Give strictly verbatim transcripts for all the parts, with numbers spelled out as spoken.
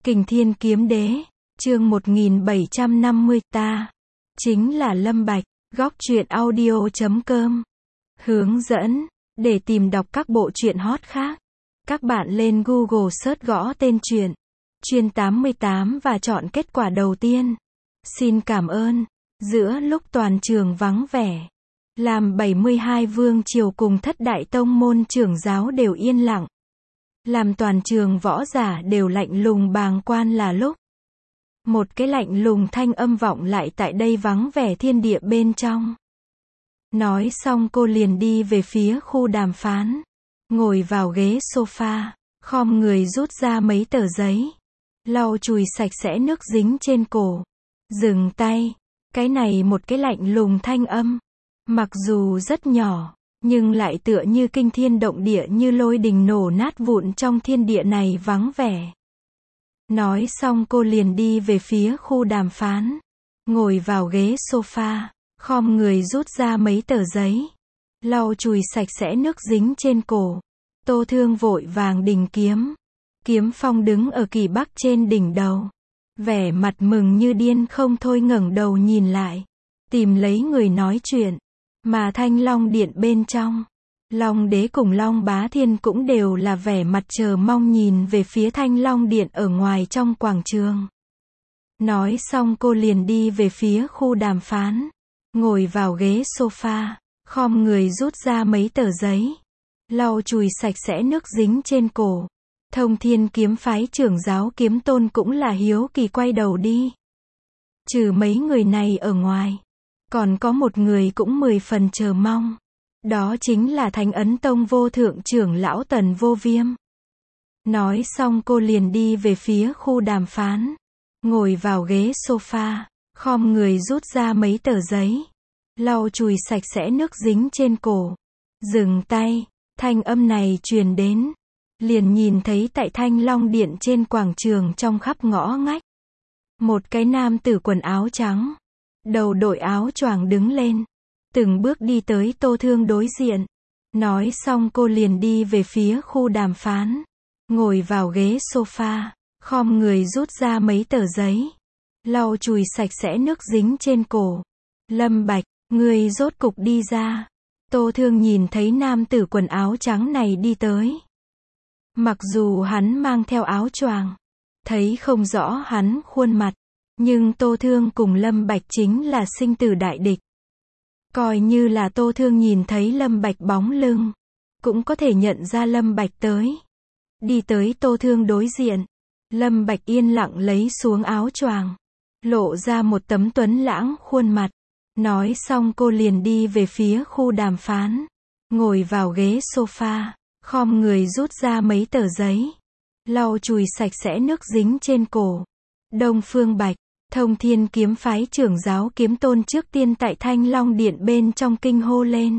Kình Thiên Kiếm Đế, chương một nghìn bảy trăm năm mươi, ta chính là Lâm Bạch, góc truyện audio chấm com. Hướng dẫn, để tìm đọc các bộ truyện hot khác, các bạn lên Google search gõ tên truyện, chuyên tám mươi tám và chọn kết quả đầu tiên. Xin cảm ơn. Giữa lúc toàn trường vắng vẻ, làm bảy mươi hai vương triều cùng thất đại tông môn trưởng giáo đều yên lặng, làm toàn trường võ giả đều lạnh lùng bàng quan là lúc một cái lạnh lùng thanh âm vọng lại tại đây vắng vẻ thiên địa bên trong. Nói xong cô liền đi về phía khu đàm phán, ngồi vào ghế sofa, khom người rút ra mấy tờ giấy, lau chùi sạch sẽ nước dính trên cổ, dừng tay. Cái này một cái lạnh lùng thanh âm, mặc dù rất nhỏ, nhưng lại tựa như kinh thiên động địa, như lôi đình nổ nát vụn trong thiên địa này vắng vẻ. Nói xong cô liền đi về phía khu đàm phán, ngồi vào ghế sofa, khom người rút ra mấy tờ giấy, lau chùi sạch sẽ nước dính trên cổ. Tô Thương vội vàng đình kiếm. Kiếm Phong đứng ở kỳ bắc trên đỉnh đầu, vẻ mặt mừng như điên không thôi ngẩng đầu nhìn lại, tìm lấy người nói chuyện. Mà Thanh Long Điện bên trong, Long Đế cùng Long Bá Thiên cũng đều là vẻ mặt chờ mong nhìn về phía Thanh Long Điện ở ngoài trong quảng trường. Nói xong cô liền đi về phía khu đàm phán, ngồi vào ghế sofa, khom người rút ra mấy tờ giấy, lau chùi sạch sẽ nước dính trên cổ. Thông Thiên kiếm phái trưởng giáo Kiếm Tôn cũng là hiếu kỳ quay đầu đi. Trừ mấy người này ở ngoài, còn có một người cũng mười phần chờ mong. Đó chính là Thánh Ấn Tông vô thượng trưởng lão Tần Vô Viêm. Nói xong cô liền đi về phía khu đàm phán, ngồi vào ghế sofa, khom người rút ra mấy tờ giấy, lau chùi sạch sẽ nước dính trên cổ, dừng tay. Thanh âm này truyền đến, liền nhìn thấy tại Thanh Long Điện trên quảng trường trong khắp ngõ ngách, một cái nam tử quần áo trắng, đầu đội áo choàng đứng lên, từng bước đi tới Tô Thương đối diện. Nói xong cô liền đi về phía khu đàm phán, ngồi vào ghế sofa, khom người rút ra mấy tờ giấy, lau chùi sạch sẽ nước dính trên cổ. Lâm Bạch, ngươi rốt cục đi ra. Tô Thương nhìn thấy nam tử quần áo trắng này đi tới. Mặc dù hắn mang theo áo choàng, thấy không rõ hắn khuôn mặt, nhưng Tô Thương cùng Lâm Bạch chính là sinh tử đại địch. Coi như là Tô Thương nhìn thấy Lâm Bạch bóng lưng, cũng có thể nhận ra Lâm Bạch tới. Đi tới Tô Thương đối diện, Lâm Bạch yên lặng lấy xuống áo choàng, lộ ra một tấm tuấn lãng khuôn mặt. Nói xong cô liền đi về phía khu đàm phán, ngồi vào ghế sofa, khom người rút ra mấy tờ giấy, lau chùi sạch sẽ nước dính trên cổ. Đông Phương Bạch, Thông Thiên kiếm phái trưởng giáo Kiếm Tôn trước tiên tại Thanh Long Điện bên trong kinh hô lên.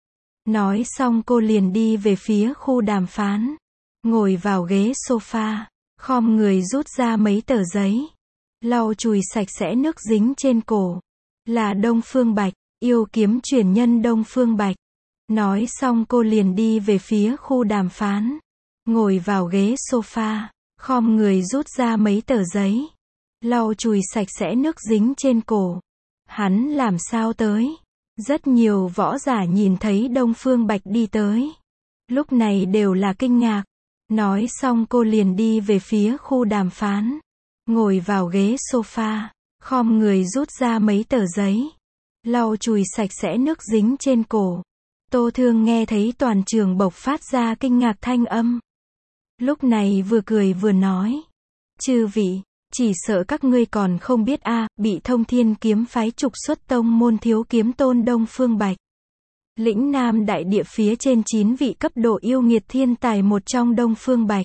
Nói xong cô liền đi về phía khu đàm phán, ngồi vào ghế sofa, khom người rút ra mấy tờ giấy, lau chùi sạch sẽ nước dính trên cổ. Là Đông Phương Bạch, yêu kiếm truyền nhân Đông Phương Bạch. Nói xong cô liền đi về phía khu đàm phán, ngồi vào ghế sofa, khom người rút ra mấy tờ giấy, lau chùi sạch sẽ nước dính trên cổ. Hắn làm sao tới? Rất nhiều võ giả nhìn thấy Đông Phương Bạch đi tới, lúc này đều là kinh ngạc. Nói xong cô liền đi về phía khu đàm phán, ngồi vào ghế sofa, khom người rút ra mấy tờ giấy, lau chùi sạch sẽ nước dính trên cổ. Tô Thương nghe thấy toàn trường bộc phát ra kinh ngạc thanh âm. Lúc này vừa cười vừa nói, chư vị, chỉ sợ các ngươi còn không biết a, à, bị Thông Thiên kiếm phái trục xuất tông môn thiếu kiếm tôn Đông Phương Bạch. Lĩnh Nam đại địa phía trên chín vị cấp độ yêu nghiệt thiên tài một trong Đông Phương Bạch.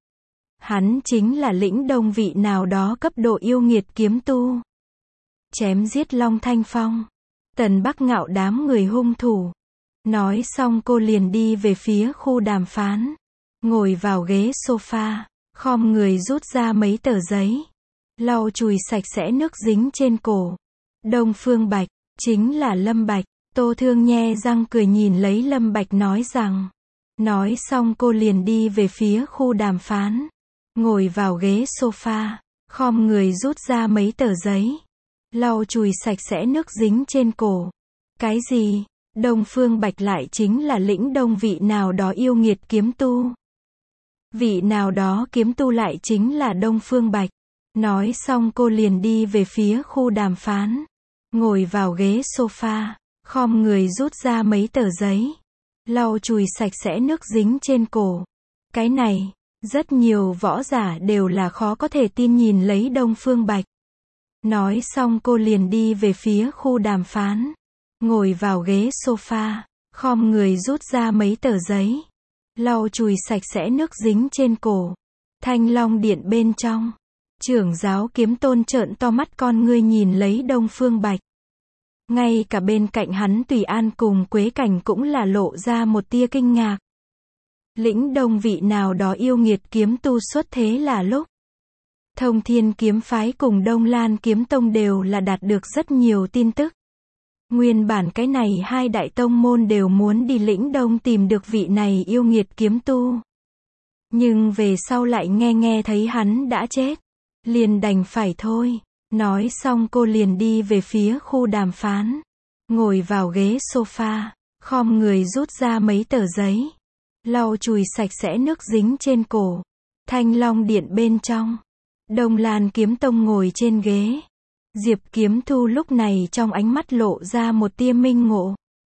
Hắn chính là lĩnh đông vị nào đó cấp độ yêu nghiệt kiếm tu, chém giết Long Thanh Phong, Tần Bắc Ngạo đám người hung thủ. Nói xong cô liền đi về phía khu đàm phán, ngồi vào ghế sofa, khom người rút ra mấy tờ giấy, lau chùi sạch sẽ nước dính trên cổ. Đông Phương Bạch, chính là Lâm Bạch. Tô Thương nhe răng cười nhìn lấy Lâm Bạch nói rằng. Nói xong cô liền đi về phía khu đàm phán, ngồi vào ghế sofa, khom người rút ra mấy tờ giấy, lau chùi sạch sẽ nước dính trên cổ. Cái gì? Đông Phương Bạch lại chính là lĩnh đông vị nào đó yêu nghiệt kiếm tu. Vị nào đó kiếm tu lại chính là Đông Phương Bạch. Nói xong cô liền đi về phía khu đàm phán. Ngồi vào ghế sofa, khom người rút ra mấy tờ giấy, lau chùi sạch sẽ nước dính trên cổ. Cái này, rất nhiều võ giả đều là khó có thể tin nhìn lấy Đông Phương Bạch. Nói xong cô liền đi về phía khu đàm phán. Ngồi vào ghế sofa, khom người rút ra mấy tờ giấy, lau chùi sạch sẽ nước dính trên cổ. Thanh Long Điện bên trong, trưởng giáo Kiếm Tôn trợn to mắt con ngươi nhìn lấy Đông Phương Bạch. Ngay cả bên cạnh hắn Tùy An cùng Quế Cảnh cũng là lộ ra một tia kinh ngạc. Lĩnh đông vị nào đó yêu nghiệt kiếm tu xuất thế là lúc. Thông Thiên kiếm phái cùng Đông Lan kiếm tông đều là đạt được rất nhiều tin tức. Nguyên bản cái này hai đại tông môn đều muốn đi lĩnh đông tìm được vị này yêu nghiệt kiếm tu. Nhưng về sau lại nghe nghe thấy hắn đã chết. Liền đành phải thôi. Nói xong cô liền đi về phía khu đàm phán. Ngồi vào ghế sofa, khom người rút ra mấy tờ giấy, lau chùi sạch sẽ nước dính trên cổ. Thanh Long Điện bên trong, Đông Lan kiếm tông ngồi trên ghế. Diệp Kiếm Thu lúc này trong ánh mắt lộ ra một tia minh ngộ.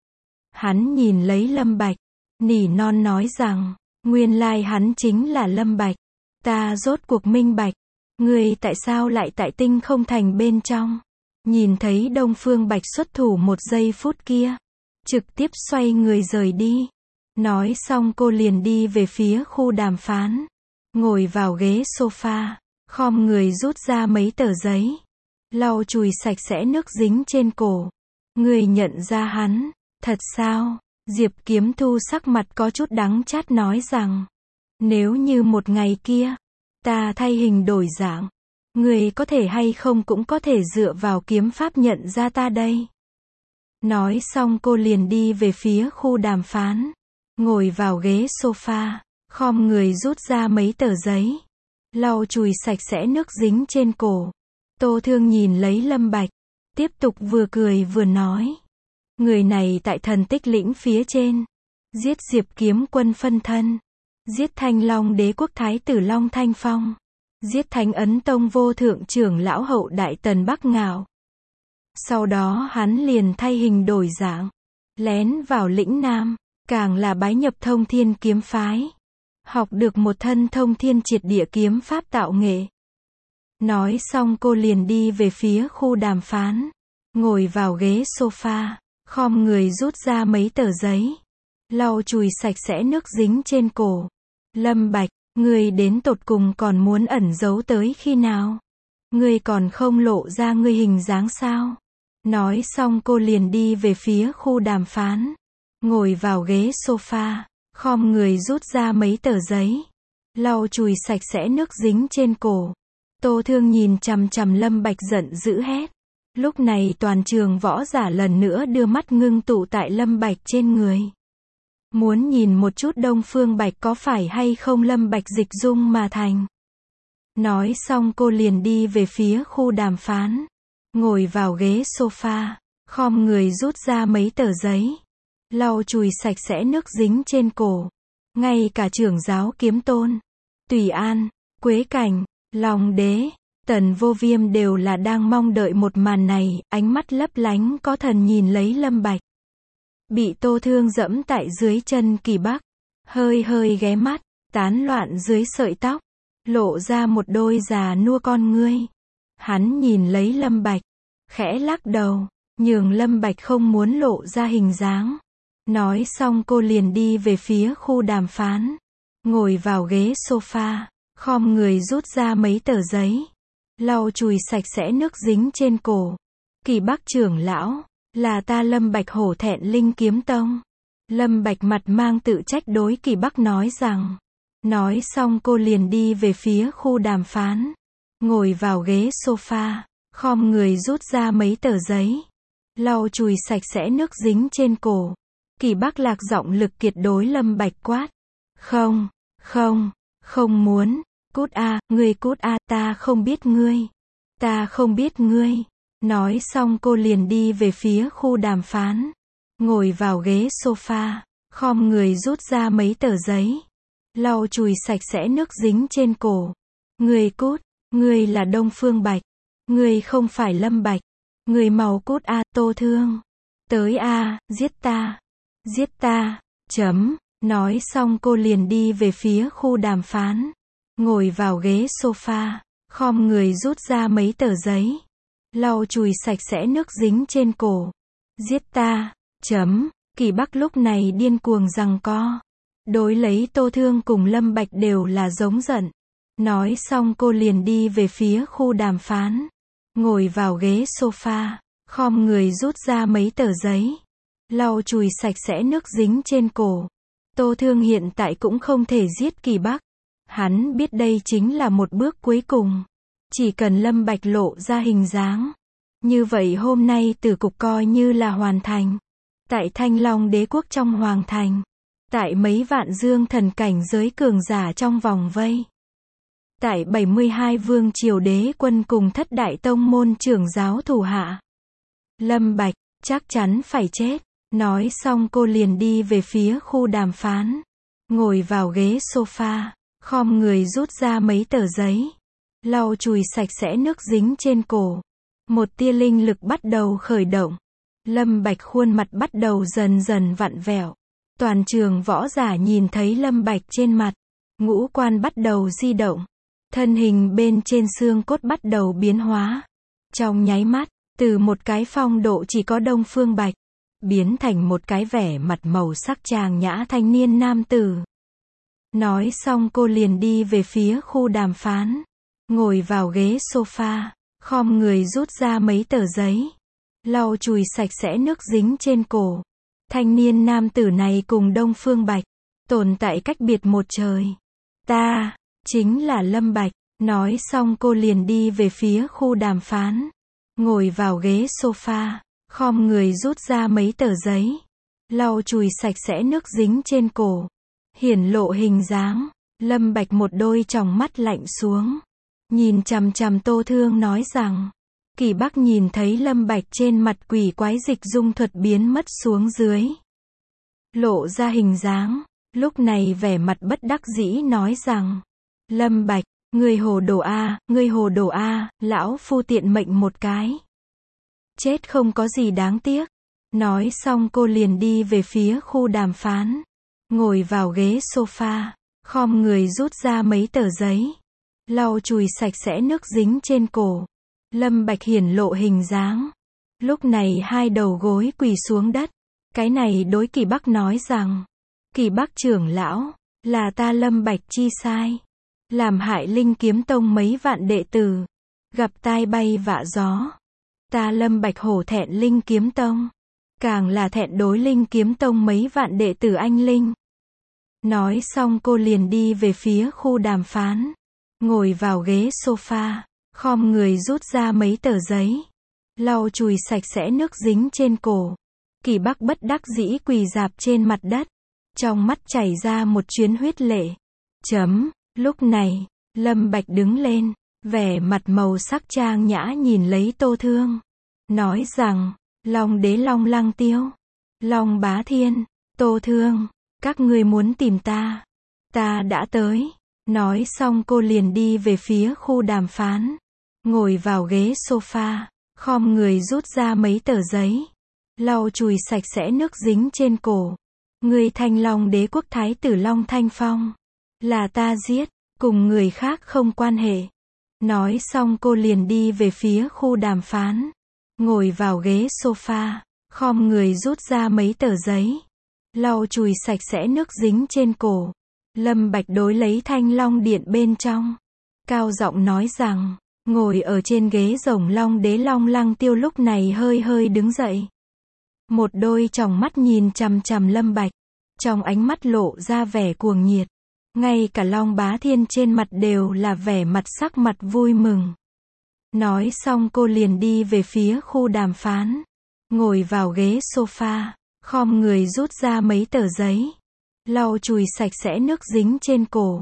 Hắn nhìn lấy Lâm Bạch, nỉ non nói rằng, nguyên lai hắn chính là Lâm Bạch. Ta rốt cuộc minh bạch, ngươi tại sao lại tại Tinh Không Thành bên trong? Nhìn thấy Đông Phương Bạch xuất thủ một giây phút kia, trực tiếp xoay người rời đi. Nói xong cô liền đi về phía khu đàm phán. Ngồi vào ghế sofa, khom người rút ra mấy tờ giấy, lau chùi sạch sẽ nước dính trên cổ. Người nhận ra hắn, thật sao? Diệp Kiếm Thu sắc mặt có chút đắng chát nói rằng, nếu như một ngày kia, ta thay hình đổi dạng, người có thể hay không cũng có thể dựa vào kiếm pháp nhận ra ta đây. Nói xong cô liền đi về phía khu đàm phán. Ngồi vào ghế sofa, khom người rút ra mấy tờ giấy, lau chùi sạch sẽ nước dính trên cổ. Tô Thương nhìn lấy Lâm Bạch, tiếp tục vừa cười vừa nói. Người này tại Thần Tích Lĩnh phía trên, giết Diệp Kiếm Quân phân thân, giết Thanh Long Đế quốc Thái tử Long Thanh Phong, giết Thánh Ấn Tông vô thượng trưởng lão hậu đại Tần Bắc Ngạo. Sau đó hắn liền thay hình đổi dạng, lén vào lĩnh Nam, càng là bái nhập Thông Thiên kiếm phái, học được một thân thông thiên triệt địa kiếm pháp tạo nghệ. Nói xong cô liền đi về phía khu đàm phán. Ngồi vào ghế sofa, khom người rút ra mấy tờ giấy, lau chùi sạch sẽ nước dính trên cổ. Lâm Bạch, ngươi đến tột cùng còn muốn ẩn giấu tới khi nào? Ngươi còn không lộ ra ngươi hình dáng sao? Nói xong cô liền đi về phía khu đàm phán. Ngồi vào ghế sofa, khom người rút ra mấy tờ giấy, lau chùi sạch sẽ nước dính trên cổ. Tô Thương nhìn chằm chằm Lâm Bạch giận dữ hét. Lúc này toàn trường võ giả lần nữa đưa mắt ngưng tụ tại Lâm Bạch trên người. Muốn nhìn một chút Đông Phương Bạch có phải hay không Lâm Bạch dịch dung mà thành. Nói xong cô liền đi về phía khu đàm phán. Ngồi vào ghế sofa, khom người rút ra mấy tờ giấy, lau chùi sạch sẽ nước dính trên cổ. Ngay cả trưởng giáo Kiếm Tôn, Tùy An, Quế Cảnh, Long Đế, Tần Vô Viêm đều là đang mong đợi một màn này, ánh mắt lấp lánh có thần nhìn lấy Lâm Bạch. Bị Tô Thương dẫm tại dưới chân Kỳ Bắc, hơi hơi ghé mắt, tán loạn dưới sợi tóc, lộ ra một đôi già nua con ngươi. Hắn nhìn lấy Lâm Bạch, khẽ lắc đầu, nhường Lâm Bạch không muốn lộ ra hình dáng. Nói xong cô liền đi về phía khu đàm phán. Ngồi vào ghế sofa, khom người rút ra mấy tờ giấy, lau chùi sạch sẽ nước dính trên cổ. Kỳ Bắc trưởng lão, là ta Lâm Bạch hổ thẹn Linh Kiếm Tông. Lâm Bạch mặt mang tự trách đối Kỳ Bắc nói rằng. Nói xong cô liền đi về phía khu đàm phán. Ngồi vào ghế sofa, khom người rút ra mấy tờ giấy, lau chùi sạch sẽ nước dính trên cổ. Kỳ Bắc lạc giọng lực kiệt đối Lâm Bạch quát. Không, không, không muốn. Cút a, ngươi cút a, ta không biết ngươi. Ta không biết ngươi. Nói xong cô liền đi về phía khu đàm phán. Ngồi vào ghế sofa, khom người rút ra mấy tờ giấy. Lau chùi sạch sẽ nước dính trên cổ. Ngươi cút, ngươi là Đông Phương Bạch. Ngươi không phải Lâm Bạch. Ngươi mau cút a, Tô Thương. Tới a, giết ta. Giết ta. Chấm. Nói xong cô liền đi về phía khu đàm phán. Ngồi vào ghế sofa, khom người rút ra mấy tờ giấy. Lau chùi sạch sẽ nước dính trên cổ. Giết ta. Chấm. Kỳ Bắc lúc này điên cuồng giằng co. Đối lấy Tô Thương cùng Lâm Bạch đều là giống giận. Nói xong cô liền đi về phía khu đàm phán. Ngồi vào ghế sofa, khom người rút ra mấy tờ giấy. Lau chùi sạch sẽ nước dính trên cổ. Tô Thương hiện tại cũng không thể giết Kỳ Bắc. Hắn biết đây chính là một bước cuối cùng. Chỉ cần Lâm Bạch lộ ra hình dáng. Như vậy hôm nay tử cục coi như là hoàn thành. Tại Thanh Long Đế quốc trong hoàng thành. Tại mấy vạn dương thần cảnh giới cường giả trong vòng vây. Tại bảy mươi hai vương triều đế quân cùng thất đại tông môn trưởng giáo thủ hạ. Lâm Bạch, chắc chắn phải chết. Nói xong cô liền đi về phía khu đàm phán. Ngồi vào ghế sofa, khom người rút ra mấy tờ giấy. Lau chùi sạch sẽ nước dính trên cổ. Một tia linh lực bắt đầu khởi động. Lâm Bạch khuôn mặt bắt đầu dần dần vặn vẹo. Toàn trường võ giả nhìn thấy Lâm Bạch trên mặt. Ngũ quan bắt đầu di động. Thân hình bên trên xương cốt bắt đầu biến hóa. Trong nháy mắt, từ một cái phong độ chỉ có Đông Phương Bạch, biến thành một cái vẻ mặt màu sắc tràng nhã thanh niên nam tử. Nói xong cô liền đi về phía khu đàm phán. Ngồi vào ghế sofa, khom người rút ra mấy tờ giấy. Lau chùi sạch sẽ nước dính trên cổ. Thanh niên nam tử này cùng Đông Phương Bạch, tồn tại cách biệt một trời. Ta, chính là Lâm Bạch. Nói xong cô liền đi về phía khu đàm phán. Ngồi vào ghế sofa, khom người rút ra mấy tờ giấy. Lau chùi sạch sẽ nước dính trên cổ. Hiển lộ hình dáng. Lâm Bạch một đôi tròng mắt lạnh xuống. Nhìn chằm chằm Tô Thương nói rằng. Kỳ Bắc nhìn thấy Lâm Bạch trên mặt quỷ quái dịch dung thuật biến mất xuống dưới. Lộ ra hình dáng. Lúc này vẻ mặt bất đắc dĩ nói rằng. Lâm Bạch, ngươi hồ đồ a, ngươi hồ đồ a, lão phu tiện mệnh một cái. Chết không có gì đáng tiếc. Nói xong cô liền đi về phía khu đàm phán. Ngồi vào ghế sofa, khom người rút ra mấy tờ giấy. Lau chùi sạch sẽ nước dính trên cổ. Lâm Bạch hiển lộ hình dáng. Lúc này hai đầu gối quỳ xuống đất. Cái này đối Kỳ Bắc nói rằng. Kỳ Bắc trưởng lão, là ta Lâm Bạch chi sai. Làm hại Linh Kiếm Tông mấy vạn đệ tử. Gặp tai bay vạ gió. Ta Lâm Bạch hổ thẹn Linh Kiếm Tông. Càng là thẹn đối Linh Kiếm Tông mấy vạn đệ tử anh Linh. Nói xong cô liền đi về phía khu đàm phán. Ngồi vào ghế sofa, khom người rút ra mấy tờ giấy. Lau chùi sạch sẽ nước dính trên cổ. Kỳ Bắc bất đắc dĩ quỳ rạp trên mặt đất. Trong mắt chảy ra một chuyến huyết lệ. Chấm. Lúc này, Lâm Bạch đứng lên, vẻ mặt màu sắc trang nhã nhìn lấy Tô Thương. Nói rằng, Long Đế Long Lăng Tiêu, Long Bá Thiên, Tô Thương, các ngươi muốn tìm ta. Ta đã tới. Nói xong cô liền đi về phía khu đàm phán. Ngồi vào ghế sofa, khom người rút ra mấy tờ giấy. Lau chùi sạch sẽ nước dính trên cổ. Người Thanh Long Đế quốc thái tử Long Thanh Phong. Là ta giết, cùng người khác không quan hệ. Nói xong cô liền đi về phía khu đàm phán. Ngồi vào ghế sofa, khom người rút ra mấy tờ giấy. Lau chùi sạch sẽ nước dính trên cổ. Lâm Bạch đối lấy Thanh Long Điện bên trong. Cao giọng nói rằng, ngồi ở trên ghế rồng Long Đế Long Lăng Tiêu lúc này hơi hơi đứng dậy. Một đôi tròng mắt nhìn chằm chằm Lâm Bạch. Trong ánh mắt lộ ra vẻ cuồng nhiệt. Ngay cả Long Bá Thiên trên mặt đều là vẻ mặt sắc mặt vui mừng. Nói xong cô liền đi về phía khu đàm phán. Ngồi vào ghế sofa, khom người rút ra mấy tờ giấy. Lau chùi sạch sẽ nước dính trên cổ.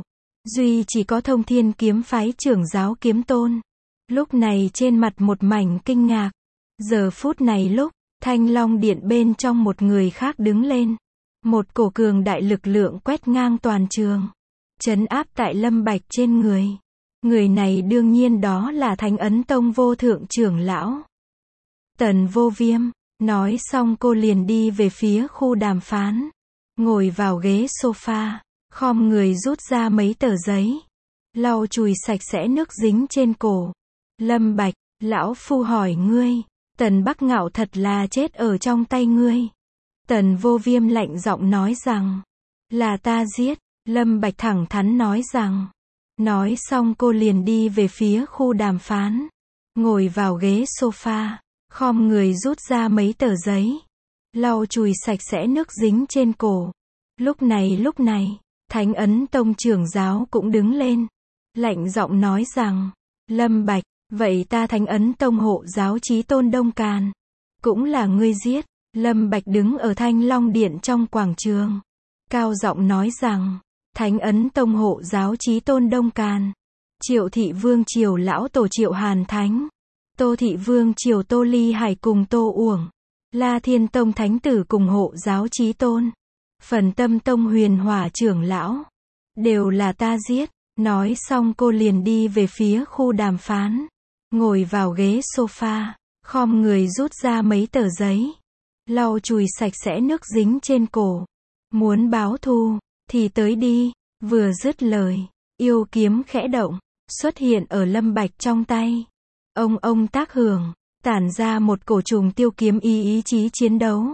Duy chỉ có Thông Thiên kiếm phái trưởng giáo Kiếm Tôn. Lúc này trên mặt một mảnh kinh ngạc. Giờ phút này lúc, Thanh Long Điện bên trong một người khác đứng lên. Một cổ cường đại lực lượng quét ngang toàn trường. Trấn áp tại Lâm Bạch trên người. Người này đương nhiên đó là Thánh Ấn Tông vô thượng trưởng lão. Tần Vô Viêm. Nói xong cô liền đi về phía khu đàm phán. Ngồi vào ghế sofa. Khom người rút ra mấy tờ giấy. Lau chùi sạch sẽ nước dính trên cổ. Lâm Bạch, lão phu hỏi ngươi. Tần Bắc Ngạo thật là chết ở trong tay ngươi. Tần Vô Viêm lạnh giọng nói rằng. Là ta giết. Lâm Bạch thẳng thắn nói rằng. Nói xong cô liền đi về phía khu đàm phán. Ngồi vào ghế sofa. Khom người rút ra mấy tờ giấy. Lau chùi sạch sẽ nước dính trên cổ. Lúc này lúc này, Thánh Ấn Tông trưởng giáo cũng đứng lên. Lạnh giọng nói rằng. Lâm Bạch, vậy ta Thánh Ấn Tông hộ giáo Chí Tôn Đông Càn. Cũng là ngươi giết. Lâm Bạch đứng ở Thanh Long Điện trong quảng trường. Cao giọng nói rằng. Thánh Ấn Tông hộ giáo Chí Tôn Đông Càn. Triệu Thị Vương Triều lão tổ Triệu Hàn Thánh. Tô Thị Vương Triều Tô Ly Hải cùng Tô Uổng. La Thiên Tông Thánh Tử cùng hộ giáo Chí Tôn. Phần Tâm Tông Huyền Hỏa trưởng lão. Đều là ta giết. Nói xong cô liền đi về phía khu đàm phán. Ngồi vào ghế sofa. Khom người rút ra mấy tờ giấy. Lau chùi sạch sẽ nước dính trên cổ. Muốn báo thù, thì tới đi. Vừa dứt lời, yêu kiếm khẽ động, xuất hiện ở Lâm Bạch trong tay. Ông ông tác hưởng, tản ra một cổ trùng tiêu kiếm ý ý chí chiến đấu.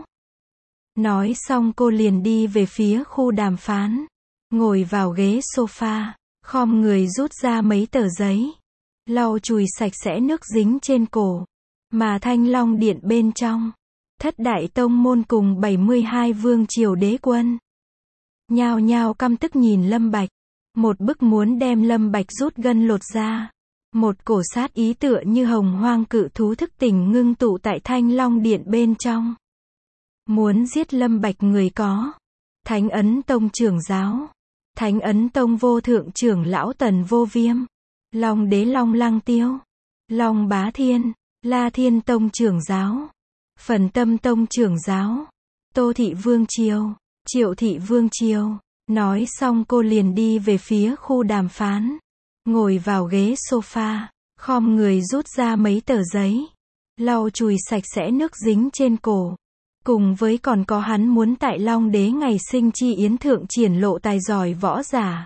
Nói xong cô liền đi về phía khu đàm phán. Ngồi vào ghế sofa, khom người rút ra mấy tờ giấy. Lau chùi sạch sẽ nước dính trên cổ. Mà Thanh Long Điện bên trong, Thất Đại Tông môn cùng bảy mươi hai vương triều đế quân. Nhao nhao căm tức nhìn Lâm Bạch. Một bức muốn đem Lâm Bạch rút gân lột ra. Một cổ sát ý tựa như hồng hoang cự thú thức tỉnh ngưng tụ tại Thanh Long Điện bên trong. Muốn giết Lâm Bạch người có. Thánh Ấn Tông trưởng giáo. Thánh Ấn Tông vô thượng trưởng lão Tần Vô Viêm. Long Đế Long Lăng Tiêu. Long Bá Thiên. La Thiên Tông trưởng giáo. Phần Tâm Tông trưởng giáo. Tô Thị Vương Triều. Triệu Thị Vương Triều. Nói xong cô liền đi về phía khu đàm phán. Ngồi vào ghế sofa. Khom người rút ra mấy tờ giấy. Lau chùi sạch sẽ nước dính trên cổ. Cùng với còn có hắn muốn tại Long Đế ngày sinh chi yến thượng triển lộ tài giỏi võ giả.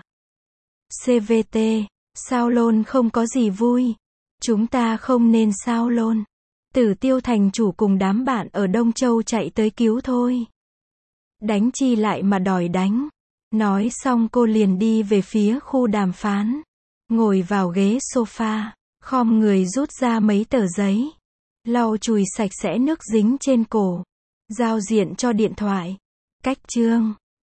xê vê tê. Sao lôn không có gì vui. Chúng ta không nên sao lôn. Tử Tiêu thành chủ cùng đám bạn ở Đông Châu chạy tới cứu thôi. Đánh chi lại mà đòi đánh. Nói xong cô liền đi về phía khu đàm phán. Ngồi vào ghế sofa. Khom người rút ra mấy tờ giấy. Lau chùi sạch sẽ nước dính trên cổ. Giao diện cho điện thoại. Cách chương.